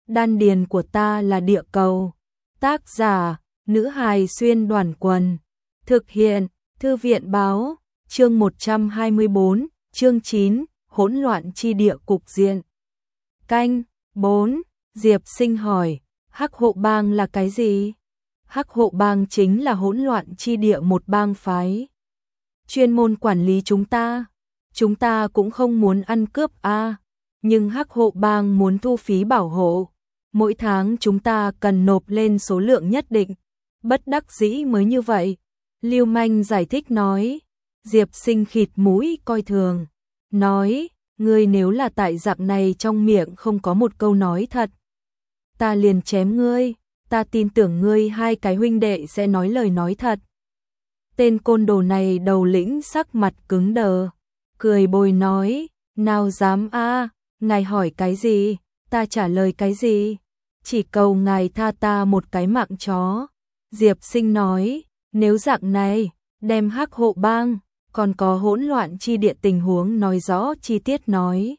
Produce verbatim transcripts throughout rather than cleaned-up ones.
đan điền của ta là địa cầu. Tác giả, nữ hài xuyên đoàn quần. Thực hiện, thư viện báo, chương một trăm hai mươi bốn, chương chín, hỗn loạn chi địa cục diện. Canh, bốn, Diệp Sinh hỏi, Hắc Hộ Bang là cái gì? Hắc Hộ Bang chính là hỗn loạn chi địa một bang phái. Chuyên môn quản lý chúng ta. Chúng ta cũng không muốn ăn cướp a, à, nhưng Hắc Hộ Bang muốn thu phí bảo hộ. Mỗi tháng chúng ta cần nộp lên số lượng nhất định. Bất đắc dĩ mới như vậy. Lưu Manh giải thích nói. Diệp Sinh khịt mũi coi thường. Nói, ngươi nếu là tại dạng này trong miệng không có một câu nói thật, ta liền chém ngươi. Ta tin tưởng ngươi hai cái huynh đệ sẽ nói lời nói thật. Tên côn đồ này đầu lĩnh sắc mặt cứng đờ, cười bồi nói, nào dám a, à, ngài hỏi cái gì, ta trả lời cái gì, chỉ cầu ngài tha ta một cái mạng chó. Diệp Sinh nói, nếu dạng này, đem Hắc Hộ Bang, còn có hỗn loạn chi địa tình huống nói rõ chi tiết nói.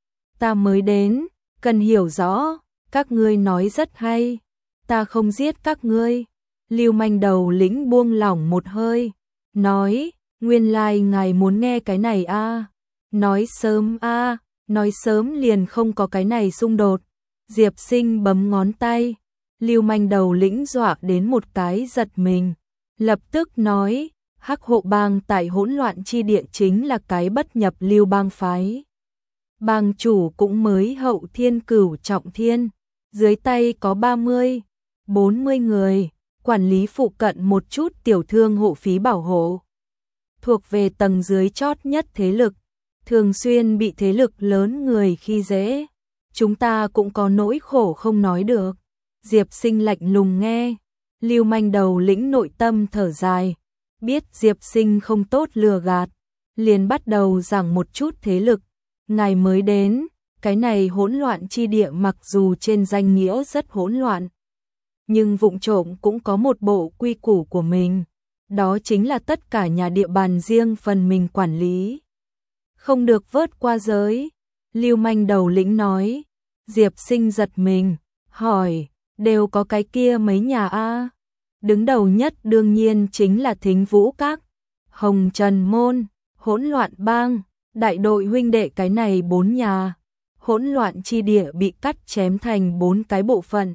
Ta mới đến, cần hiểu rõ, các ngươi nói rất hay, ta không giết các ngươi. Lưu Manh đầu lĩnh buông lỏng một hơi, nói, nguyên lai like ngài muốn nghe cái này a, à? Nói sớm a, à, nói sớm liền không có cái này xung đột. Diệp Sinh bấm ngón tay, Lưu Manh đầu lĩnh dọa đến một cái giật mình, lập tức nói, Hắc Hộ Bang tại hỗn loạn chi địa chính là cái bất nhập lưu bang phái. Bang chủ cũng mới hậu thiên cửu trọng thiên, dưới tay có ba mươi, bốn mươi người, quản lý phụ cận một chút tiểu thương hộ phí bảo hộ. Thuộc về tầng dưới chót nhất thế lực, thường xuyên bị thế lực lớn người khi dễ. Chúng ta cũng có nỗi khổ không nói được. Diệp Sinh lạnh lùng nghe, Lưu Manh đầu lĩnh nội tâm thở dài, biết Diệp Sinh không tốt lừa gạt, liền bắt đầu giảng một chút thế lực. Ngài mới đến, cái này hỗn loạn chi địa mặc dù trên danh nghĩa rất hỗn loạn, nhưng vụng trộm cũng có một bộ quy củ của mình, đó chính là tất cả nhà địa bàn riêng phần mình quản lý, không được vớt qua giới. Lưu Manh đầu lĩnh nói. Diệp Sinh giật mình, hỏi, đều có cái kia mấy nhà a? Đứng đầu nhất đương nhiên chính là Thính Vũ Các, Hồng Trần Môn, Hỗn Loạn Bang, Đại Đội huynh đệ, cái này bốn nhà. Hỗn loạn chi địa bị cắt chém thành bốn cái bộ phận.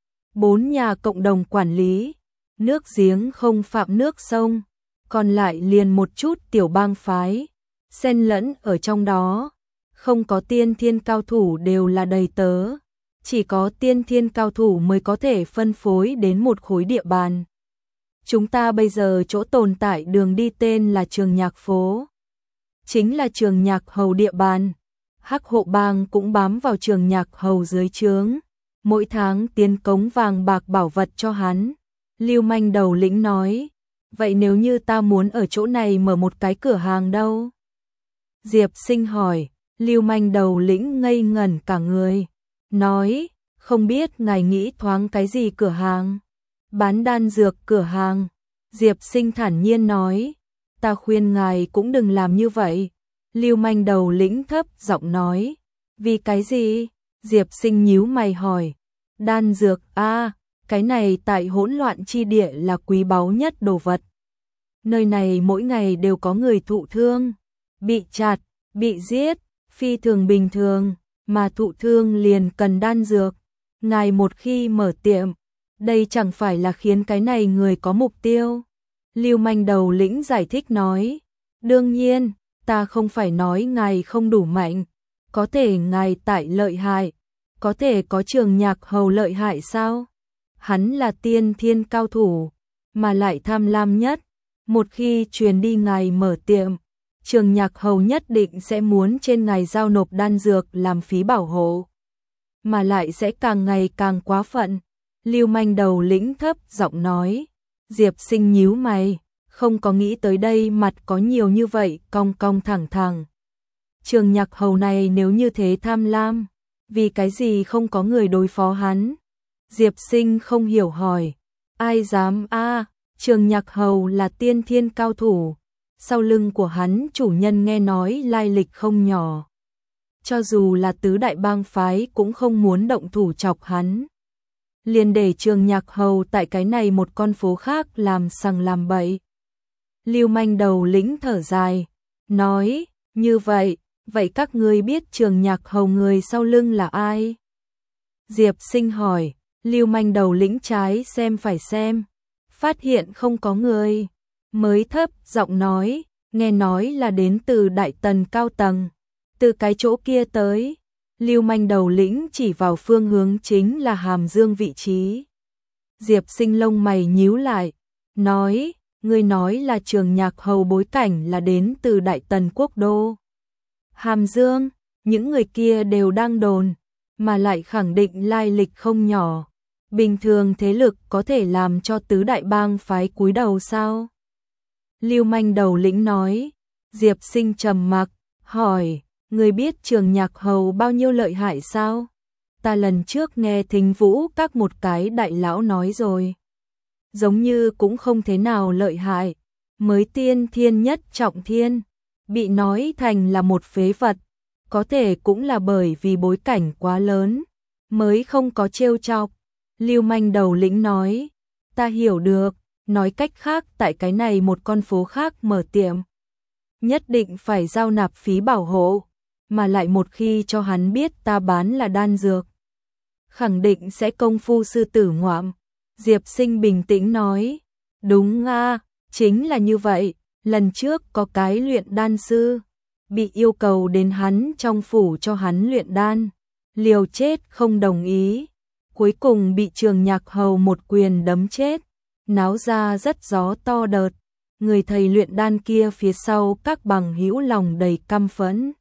Bốn nhà cộng đồng quản lý, nước giếng không phạm nước sông, còn lại liền một chút tiểu bang phái, xen lẫn ở trong đó. Không có tiên thiên cao thủ đều là đầy tớ, chỉ có tiên thiên cao thủ mới có thể phân phối đến một khối địa bàn. Chúng ta bây giờ chỗ tồn tại đường đi tên là Trường Nhạc Phố, chính là Trường Nhạc Hầu địa bàn. Hắc Hộ Bang cũng bám vào Trường Nhạc Hầu dưới trướng, mỗi tháng tiến cống vàng bạc bảo vật cho hắn. Lưu Manh đầu lĩnh nói, vậy nếu như ta muốn ở chỗ này mở một cái cửa hàng đâu? Diệp Sinh hỏi. Lưu Manh đầu lĩnh ngây ngẩn cả người, nói, không biết ngài nghĩ thoáng cái gì cửa hàng? Bán đan dược cửa hàng. Diệp Sinh thản nhiên nói, ta khuyên ngài cũng đừng làm như vậy. Lưu Manh đầu lĩnh thấp giọng nói, vì cái gì? Diệp Sinh nhíu mày hỏi, đan dược a, à, cái này tại hỗn loạn chi địa là quý báu nhất đồ vật. Nơi này mỗi ngày đều có người thụ thương, bị chặt, bị giết, phi thường bình thường, mà thụ thương liền cần đan dược. Ngài một khi mở tiệm, đây chẳng phải là khiến cái này người có mục tiêu. Lưu Manh đầu lĩnh giải thích nói, đương nhiên, ta không phải nói ngài không đủ mạnh, có thể ngài tại lợi hại, có thể có Trường Nhạc Hầu lợi hại sao? Hắn là tiên thiên cao thủ, mà lại tham lam nhất, một khi truyền đi ngài mở tiệm, Trường Nhạc Hầu nhất định sẽ muốn trên ngài giao nộp đan dược làm phí bảo hộ, mà lại sẽ càng ngày càng quá phận. Lưu Manh đầu lĩnh thấp giọng nói. Diệp Sinh nhíu mày, không có nghĩ tới đây mặt có nhiều như vậy, cong cong thẳng thẳng. Trường Nhạc Hầu này nếu như thế tham lam, vì cái gì không có người đối phó hắn? Diệp Sinh không hiểu hỏi, ai dám a? À, Trường Nhạc Hầu là tiên thiên cao thủ, sau lưng của hắn chủ nhân nghe nói lai lịch không nhỏ. cho dù là tứ đại bang phái cũng không muốn động thủ chọc hắn. Liền để Trường Nhạc Hầu tại cái này một con phố khác làm sằng làm bậy. Lưu Manh Đầu Lĩnh thở dài, nói, như vậy, vậy các ngươi biết Trường Nhạc Hầu người sau lưng là ai? Diệp Sinh hỏi, Lưu Manh Đầu Lĩnh trái xem phải xem, phát hiện không có người, mới thấp giọng nói, nghe nói là đến từ Đại Tần cao tầng, từ cái chỗ kia tới. Lưu Manh Đầu Lĩnh chỉ vào phương hướng chính là Hàm Dương vị trí. Diệp Sinh lông mày nhíu lại, nói, ngươi nói là Trường Nhạc Hầu bối cảnh là đến từ Đại Tần quốc đô Hàm Dương, những người kia đều đang đồn, mà lại khẳng định lai lịch không nhỏ. Bình thường thế lực có thể làm cho tứ đại bang phái cúi đầu sao? Lưu Manh Đầu Lĩnh nói. Diệp Sinh trầm mặc, hỏi, người biết Trường Nhạc Hầu bao nhiêu lợi hại sao? Ta lần trước nghe Thính Vũ các một cái đại lão nói rồi. Giống như cũng không thế nào lợi hại, mới tiên thiên nhất trọng thiên, bị nói thành là một phế vật, có thể cũng là bởi vì bối cảnh quá lớn, mới không có trêu chọc. Lưu Manh Đầu Lĩnh nói, ta hiểu được, nói cách khác tại cái này một con phố khác mở tiệm, nhất định phải giao nạp phí bảo hộ, mà lại một khi cho hắn biết ta bán là đan dược, khẳng định sẽ công phu sư tử ngoạm. Diệp Sinh bình tĩnh nói, đúng a, chính là như vậy, lần trước có cái luyện đan sư, bị yêu cầu đến hắn trong phủ cho hắn luyện đan, liều chết không đồng ý, cuối cùng bị Trường Nhạc Hầu một quyền đấm chết, náo ra rất gió to đợt, người thầy luyện đan kia phía sau các bằng hữu lòng đầy căm phẫn.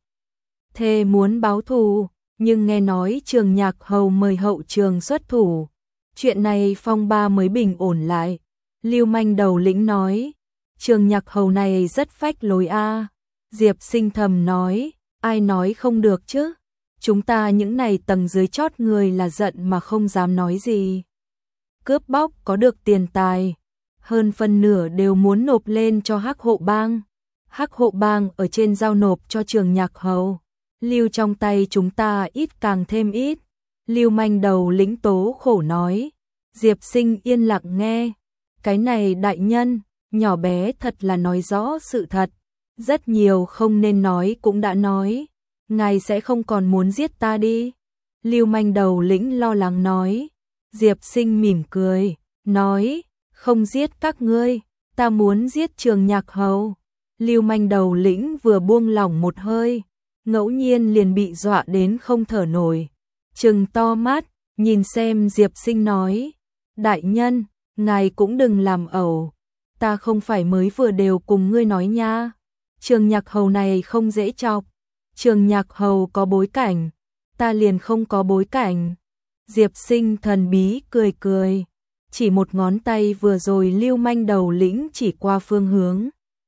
Thề muốn báo thù, nhưng nghe nói Trường Nhạc Hầu mời hậu trường xuất thủ. Chuyện này phong ba mới bình ổn lại. Lưu Manh Đầu Lĩnh nói, Trường Nhạc Hầu này rất phách lối a. Diệp Sinh thầm nói, ai nói không được chứ? Chúng ta những này tầng dưới chót người là giận mà không dám nói gì. Cướp bóc có được tiền tài, hơn phân nửa đều muốn nộp lên cho Hắc Hộ Bang. Hắc Hộ Bang ở trên giao nộp cho Trường Nhạc Hầu, lưu trong tay chúng ta ít càng thêm ít. Lưu Manh Đầu Lĩnh tố khổ nói. Diệp Sinh yên lặng nghe, cái này đại nhân, nhỏ bé thật là nói rõ sự thật, rất nhiều không nên nói cũng đã nói, ngài sẽ không còn muốn giết ta đi. Lưu Manh Đầu Lĩnh lo lắng nói. Diệp Sinh mỉm cười, nói, không giết các ngươi, ta muốn giết Trường Nhạc Hầu. Lưu Manh Đầu Lĩnh vừa buông lỏng một hơi, ngẫu nhiên liền bị dọa đến không thở nổi, trừng to mắt, nhìn xem Diệp Sinh nói, đại nhân, ngài cũng đừng làm ẩu, ta không phải mới vừa đều cùng ngươi nói nha, Trường Nhạc Hầu này không dễ chọc, Trường Nhạc Hầu có bối cảnh, ta liền không có bối cảnh. Diệp Sinh thần bí cười cười, chỉ một ngón tay vừa rồi Lưu Manh Đầu Lĩnh chỉ qua phương hướng.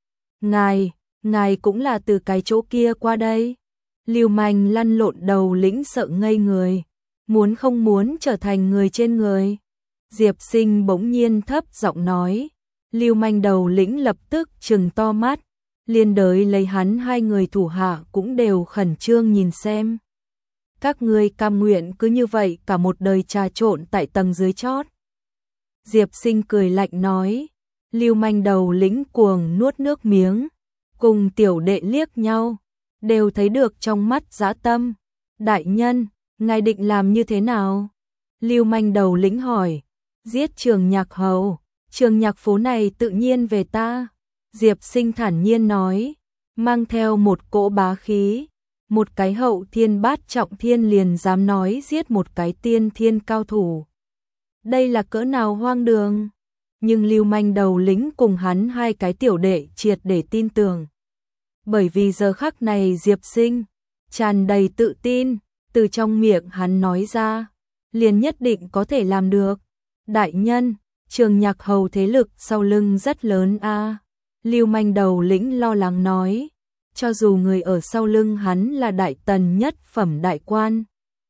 Ngài, ngài cũng là từ cái chỗ kia qua đây. Lưu Manh lăn lộn Đầu Lĩnh sợ ngây người, muốn không muốn trở thành người trên người. Diệp Sinh bỗng nhiên thấp giọng nói, Lưu Manh Đầu Lĩnh lập tức trừng to mắt, liên đới lấy hắn hai người thủ hạ cũng đều khẩn trương nhìn xem. Các ngươi cam nguyện cứ như vậy cả một đời trà trộn tại tầng dưới chót. Diệp Sinh cười lạnh nói, Lưu Manh Đầu Lĩnh cuồng nuốt nước miếng, cùng tiểu đệ liếc nhau, đều thấy được trong mắt dã tâm. Đại nhân, ngài định làm như thế nào? Lưu Manh Đầu Lĩnh hỏi. Giết Trường Nhạc Hầu, Trường Nhạc phố này tự nhiên về ta. Diệp Sinh thản nhiên nói, mang theo một cỗ bá khí. Một cái hậu thiên bát trọng thiên liền dám nói giết một cái tiên thiên cao thủ. Đây là cỡ nào hoang đường. Nhưng Lưu Manh Đầu Lĩnh cùng hắn hai cái tiểu đệ triệt để tin tưởng. Bởi vì giờ khắc này Diệp Sinh tràn đầy tự tin, từ trong miệng hắn nói ra, liền nhất định có thể làm được. Đại nhân, Trường Nhạc Hầu thế lực sau lưng rất lớn a. Lưu Manh Đầu Lĩnh lo lắng nói, cho dù người ở sau lưng hắn là Đại Tần nhất phẩm đại quan,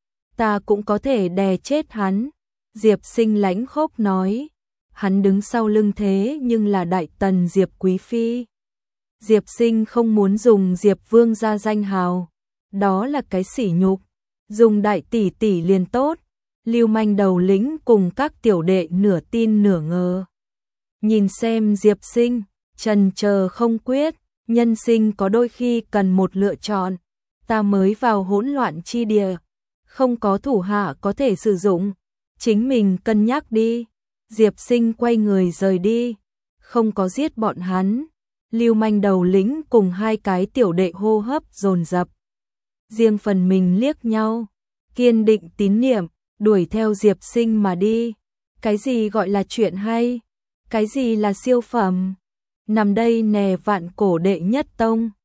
ta cũng có thể đè chết hắn. Diệp Sinh lãnh khốc nói, hắn đứng sau lưng thế nhưng là Đại Tần Diệp Quý Phi. Diệp Sinh không muốn dùng Diệp Vương ra danh hào, đó là cái sỉ nhục, dùng đại tỷ tỷ liền tốt. Lưu manh đầu lĩnh cùng các tiểu đệ nửa tin nửa ngờ. Nhìn xem Diệp Sinh, trần chờ không quyết, nhân sinh có đôi khi cần một lựa chọn, ta mới vào hỗn loạn chi địa, không có thủ hạ có thể sử dụng, chính mình cân nhắc đi. Diệp Sinh quay người rời đi, không có giết bọn hắn. Lưu manh đầu lĩnh cùng hai cái tiểu đệ hô hấp dồn dập, riêng phần mình liếc nhau, kiên định tín niệm, đuổi theo Diệp Sinh mà đi. Cái gì gọi là chuyện hay? Cái gì là siêu phẩm? Nằm đây nè vạn cổ đệ nhất tông.